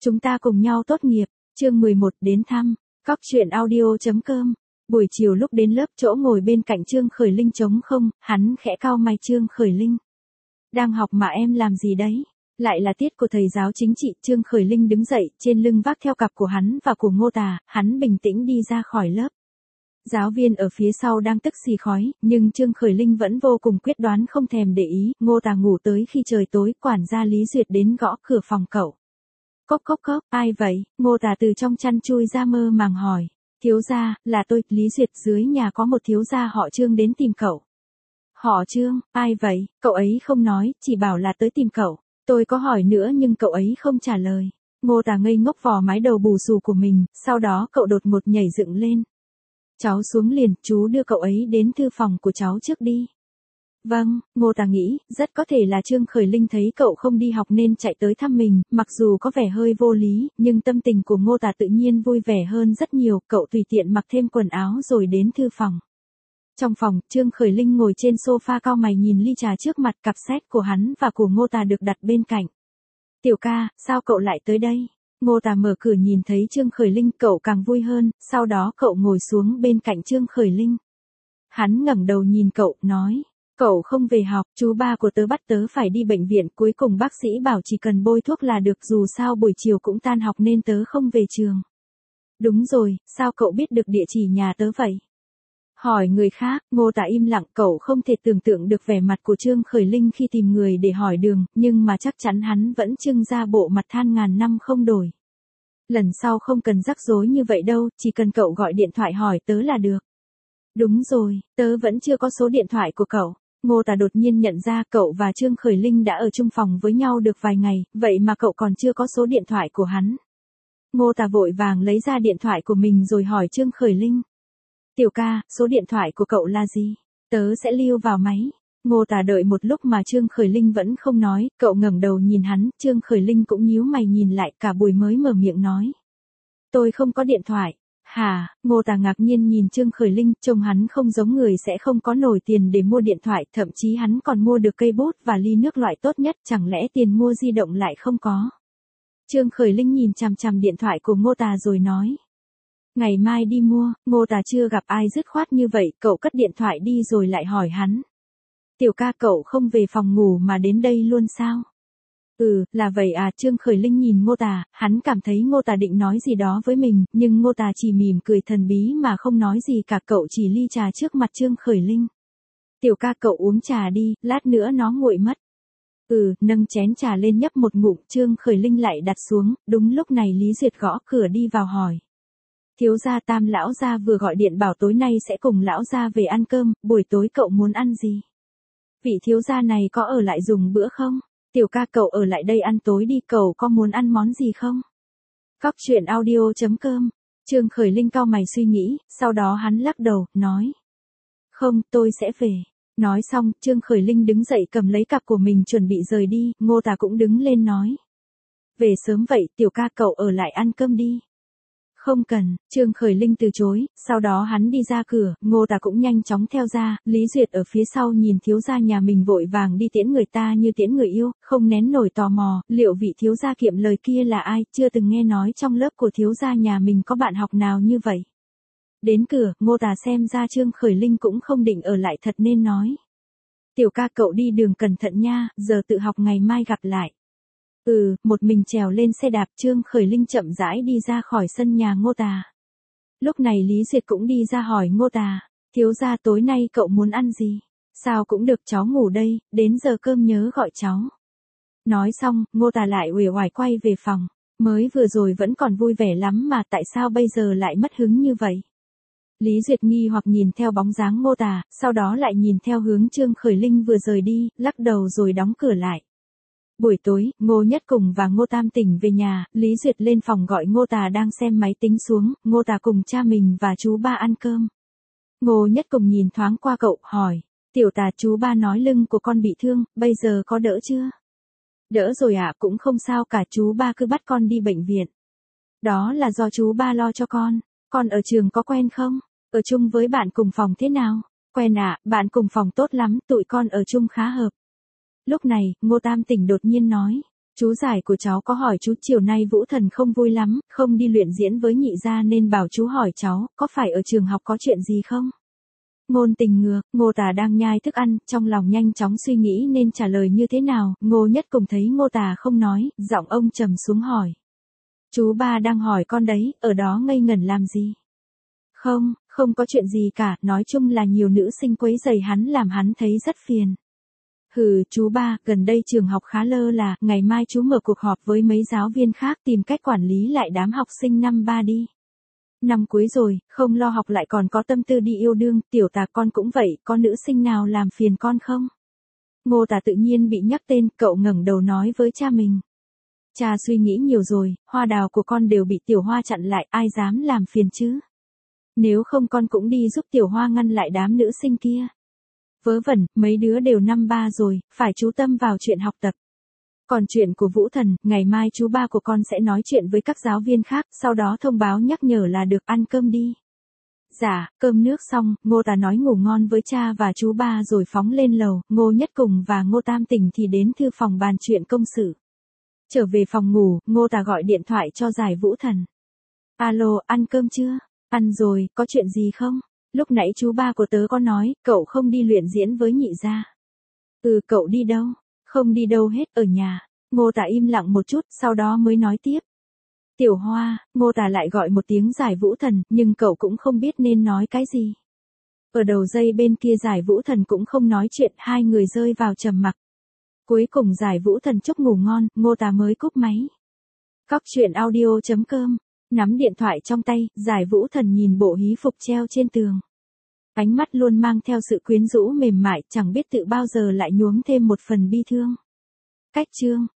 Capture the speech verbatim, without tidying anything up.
Chúng ta cùng nhau tốt nghiệp, chương mười một đến thăm, cóc truyện audio chấm com. Buổi chiều lúc đến lớp chỗ ngồi bên cạnh Trương Khởi Linh trống không, hắn khẽ cau mày. Trương Khởi Linh. Đang học mà em làm gì đấy? Lại là tiết của thầy giáo chính trị. Trương Khởi Linh đứng dậy, trên lưng vác theo cặp của hắn và của Ngô Tà, hắn bình tĩnh đi ra khỏi lớp. Giáo viên ở phía sau đang tức xì khói, nhưng Trương Khởi Linh vẫn vô cùng quyết đoán không thèm để ý. Ngô Tà ngủ tới khi trời tối, quản gia Lý Duyệt đến gõ cửa phòng cậu. Cốc cốc cốc, ai vậy? Ngô Tà từ trong chăn chui ra mơ màng hỏi. Thiếu gia, là tôi, Lý Duyệt, dưới nhà có một thiếu gia họ Trương đến tìm cậu. Họ Trương, ai vậy? Cậu ấy không nói, chỉ bảo là tới tìm cậu. Tôi có hỏi nữa nhưng cậu ấy không trả lời. Ngô Tà ngây ngốc vò mái đầu bù xù của mình, sau đó cậu đột ngột nhảy dựng lên. Cháu xuống liền, chú đưa cậu ấy đến thư phòng của cháu trước đi. Vâng, Ngô Tà nghĩ, rất có thể là Trương Khởi Linh thấy cậu không đi học nên chạy tới thăm mình, mặc dù có vẻ hơi vô lý, nhưng tâm tình của Ngô Tà tự nhiên vui vẻ hơn rất nhiều, cậu tùy tiện mặc thêm quần áo rồi đến thư phòng. Trong phòng, Trương Khởi Linh ngồi trên sofa cau mày nhìn ly trà trước mặt, cặp xét của hắn và của Ngô Tà được đặt bên cạnh. Tiểu ca, sao cậu lại tới đây? Ngô Tà mở cửa nhìn thấy Trương Khởi Linh, cậu càng vui hơn, sau đó cậu ngồi xuống bên cạnh Trương Khởi Linh. Hắn ngẩng đầu nhìn cậu, nói. Cậu không về học, chú ba của tớ bắt tớ phải đi bệnh viện, cuối cùng bác sĩ bảo chỉ cần bôi thuốc là được, dù sao buổi chiều cũng tan học nên tớ không về trường. Đúng rồi, sao cậu biết được địa chỉ nhà tớ vậy? Hỏi người khác. Ngô Tà im lặng, cậu không thể tưởng tượng được vẻ mặt của Trương Khởi Linh khi tìm người để hỏi đường, nhưng mà chắc chắn hắn vẫn trưng ra bộ mặt than ngàn năm không đổi. Lần sau không cần rắc rối như vậy đâu, chỉ cần cậu gọi điện thoại hỏi tớ là được. Đúng rồi, tớ vẫn chưa có số điện thoại của cậu. Ngô Tà đột nhiên nhận ra cậu và Trương Khởi Linh đã ở chung phòng với nhau được vài ngày, vậy mà cậu còn chưa có số điện thoại của hắn. Ngô Tà vội vàng lấy ra điện thoại của mình rồi hỏi Trương Khởi Linh. Tiểu ca, số điện thoại của cậu là gì? Tớ sẽ lưu vào máy. Ngô Tà đợi một lúc mà Trương Khởi Linh vẫn không nói, cậu ngẩng đầu nhìn hắn, Trương Khởi Linh cũng nhíu mày nhìn lại, cả buổi mới mở miệng nói. Tôi không có điện thoại. Hả? Ngô Tà ngạc nhiên nhìn Trương Khởi Linh, trông hắn không giống người sẽ không có nổi tiền để mua điện thoại, thậm chí hắn còn mua được cây bút và ly nước loại tốt nhất, chẳng lẽ tiền mua di động lại không có? Trương Khởi Linh nhìn chằm chằm điện thoại của Ngô Tà rồi nói. Ngày mai đi mua. Ngô Tà chưa gặp ai dứt khoát như vậy, cậu cất điện thoại đi rồi lại hỏi hắn. Tiểu ca, cậu không về phòng ngủ mà đến đây luôn sao? Ừ, là vậy à. Trương Khởi Linh nhìn Ngô Tà, hắn cảm thấy Ngô Tà định nói gì đó với mình, nhưng Ngô Tà chỉ mỉm cười thần bí mà không nói gì cả, cậu chỉ ly trà trước mặt Trương Khởi Linh. Tiểu ca, cậu uống trà đi, lát nữa nó nguội mất. Ừ, nâng chén trà lên nhấp một ngụm, Trương Khởi Linh lại đặt xuống, đúng lúc này Lý Duyệt gõ cửa đi vào hỏi. Thiếu gia, Tam lão gia vừa gọi điện bảo tối nay sẽ cùng lão gia về ăn cơm, buổi tối cậu muốn ăn gì? Vị thiếu gia này có ở lại dùng bữa không? Tiểu ca, cậu ở lại đây ăn tối đi, cậu có muốn ăn món gì không? Cóc truyện audio chấm com. Trương Khởi Linh cau mày suy nghĩ, sau đó hắn lắc đầu, nói. Không, tôi sẽ về. Nói xong, Trương Khởi Linh đứng dậy cầm lấy cặp của mình chuẩn bị rời đi, Ngô Tà cũng đứng lên nói. Về sớm vậy, tiểu ca, cậu ở lại ăn cơm đi. Không cần. Trương Khởi Linh từ chối, sau đó hắn đi ra cửa, Ngô Tà cũng nhanh chóng theo ra, Lý Duyệt ở phía sau nhìn thiếu gia nhà mình vội vàng đi tiễn người ta như tiễn người yêu, không nén nổi tò mò, liệu vị thiếu gia kiệm lời kia là ai, chưa từng nghe nói trong lớp của thiếu gia nhà mình có bạn học nào như vậy. Đến cửa, Ngô Tà xem ra Trương Khởi Linh cũng không định ở lại thật nên nói. Tiểu ca, cậu đi đường cẩn thận nha, giờ tự học ngày mai gặp lại. Ừ, một mình trèo lên xe đạp, Trương Khởi Linh chậm rãi đi ra khỏi sân nhà Ngô Tà. Lúc này Lý Duyệt cũng đi ra hỏi Ngô Tà, thiếu gia tối nay cậu muốn ăn gì? Sao cũng được, cháu ngủ đây, đến giờ cơm nhớ gọi cháu. Nói xong, Ngô Tà lại uể oải quay về phòng, mới vừa rồi vẫn còn vui vẻ lắm mà tại sao bây giờ lại mất hứng như vậy? Lý Duyệt nghi hoặc nhìn theo bóng dáng Ngô Tà, sau đó lại nhìn theo hướng Trương Khởi Linh vừa rời đi, lắc đầu rồi đóng cửa lại. Buổi tối, Ngô Nhất Cùng và Ngô Tam tỉnh về nhà, Lý Duyệt lên phòng gọi Ngô Tà đang xem máy tính xuống, Ngô Tà cùng cha mình và chú ba ăn cơm. Ngô Nhất Cùng nhìn thoáng qua cậu, hỏi, tiểu Tà, chú ba nói lưng của con bị thương, bây giờ có đỡ chưa? Đỡ rồi ạ, à, cũng không sao cả, chú ba cứ bắt con đi bệnh viện. Đó là do chú ba lo cho con, con ở trường có quen không? Ở chung với bạn cùng phòng thế nào? Quen ạ, à, bạn cùng phòng tốt lắm, tụi con ở chung khá hợp. Lúc này, Ngô Tam tỉnh đột nhiên nói. Chú giải của cháu có hỏi chú chiều nay Vũ Thần không vui lắm, không đi luyện diễn với nhị gia nên bảo chú hỏi cháu, có phải ở trường học có chuyện gì không? Ngôn Tình ngược, Ngô Tả đang nhai thức ăn, trong lòng nhanh chóng suy nghĩ nên trả lời như thế nào, Ngô Nhất Cùng thấy Ngô Tả không nói, giọng ông trầm xuống hỏi. Chú ba đang hỏi con đấy, ở đó ngây ngẩn làm gì? Không, không có chuyện gì cả, nói chung là nhiều nữ sinh quấy rầy hắn làm hắn thấy rất phiền. Hừ, chú ba, gần đây trường học khá lơ là, ngày mai chú mở cuộc họp với mấy giáo viên khác tìm cách quản lý lại đám học sinh năm ba đi. Năm cuối rồi, không lo học lại còn có tâm tư đi yêu đương, tiểu Tà con cũng vậy, có nữ sinh nào làm phiền con không? Ngô Tả tự nhiên bị nhắc tên, cậu ngẩng đầu nói với cha mình. Cha suy nghĩ nhiều rồi, hoa đào của con đều bị tiểu Hoa chặn lại, ai dám làm phiền chứ? Nếu không con cũng đi giúp tiểu Hoa ngăn lại đám nữ sinh kia. Vớ vẩn, mấy đứa đều năm ba rồi, phải chú tâm vào chuyện học tập. Còn chuyện của Vũ Thần, ngày mai chú ba của con sẽ nói chuyện với các giáo viên khác, sau đó thông báo nhắc nhở là được ăn cơm đi. Dạ, cơm nước xong, Ngô Tả nói ngủ ngon với cha và chú ba rồi phóng lên lầu, Ngô Nhất Cùng và Ngô Tam Tỉnh thì đến thư phòng bàn chuyện công sự. Trở về phòng ngủ, Ngô Tả gọi điện thoại cho Giải Vũ Thần. Alo, ăn cơm chưa? Ăn rồi, có chuyện gì không? Lúc nãy chú ba của tớ có nói, cậu không đi luyện diễn với nhị gia. Ừ, cậu đi đâu? Không đi đâu hết, ở nhà. Ngô Tả im lặng một chút, sau đó mới nói tiếp. Tiểu Hoa, Ngô Tả lại gọi một tiếng Giải Vũ Thần, nhưng cậu cũng không biết nên nói cái gì. Ở đầu dây bên kia Giải Vũ Thần cũng không nói chuyện, hai người rơi vào trầm mặc. Cuối cùng Giải Vũ Thần chúc ngủ ngon, Ngô Tả mới cúp máy. Cóc truyện audio chấm com, nắm điện thoại trong tay, Giải Vũ Thần nhìn bộ hí phục treo trên tường. Ánh mắt luôn mang theo sự quyến rũ mềm mại, chẳng biết tự bao giờ lại nhuốm thêm một phần bi thương. Cách chương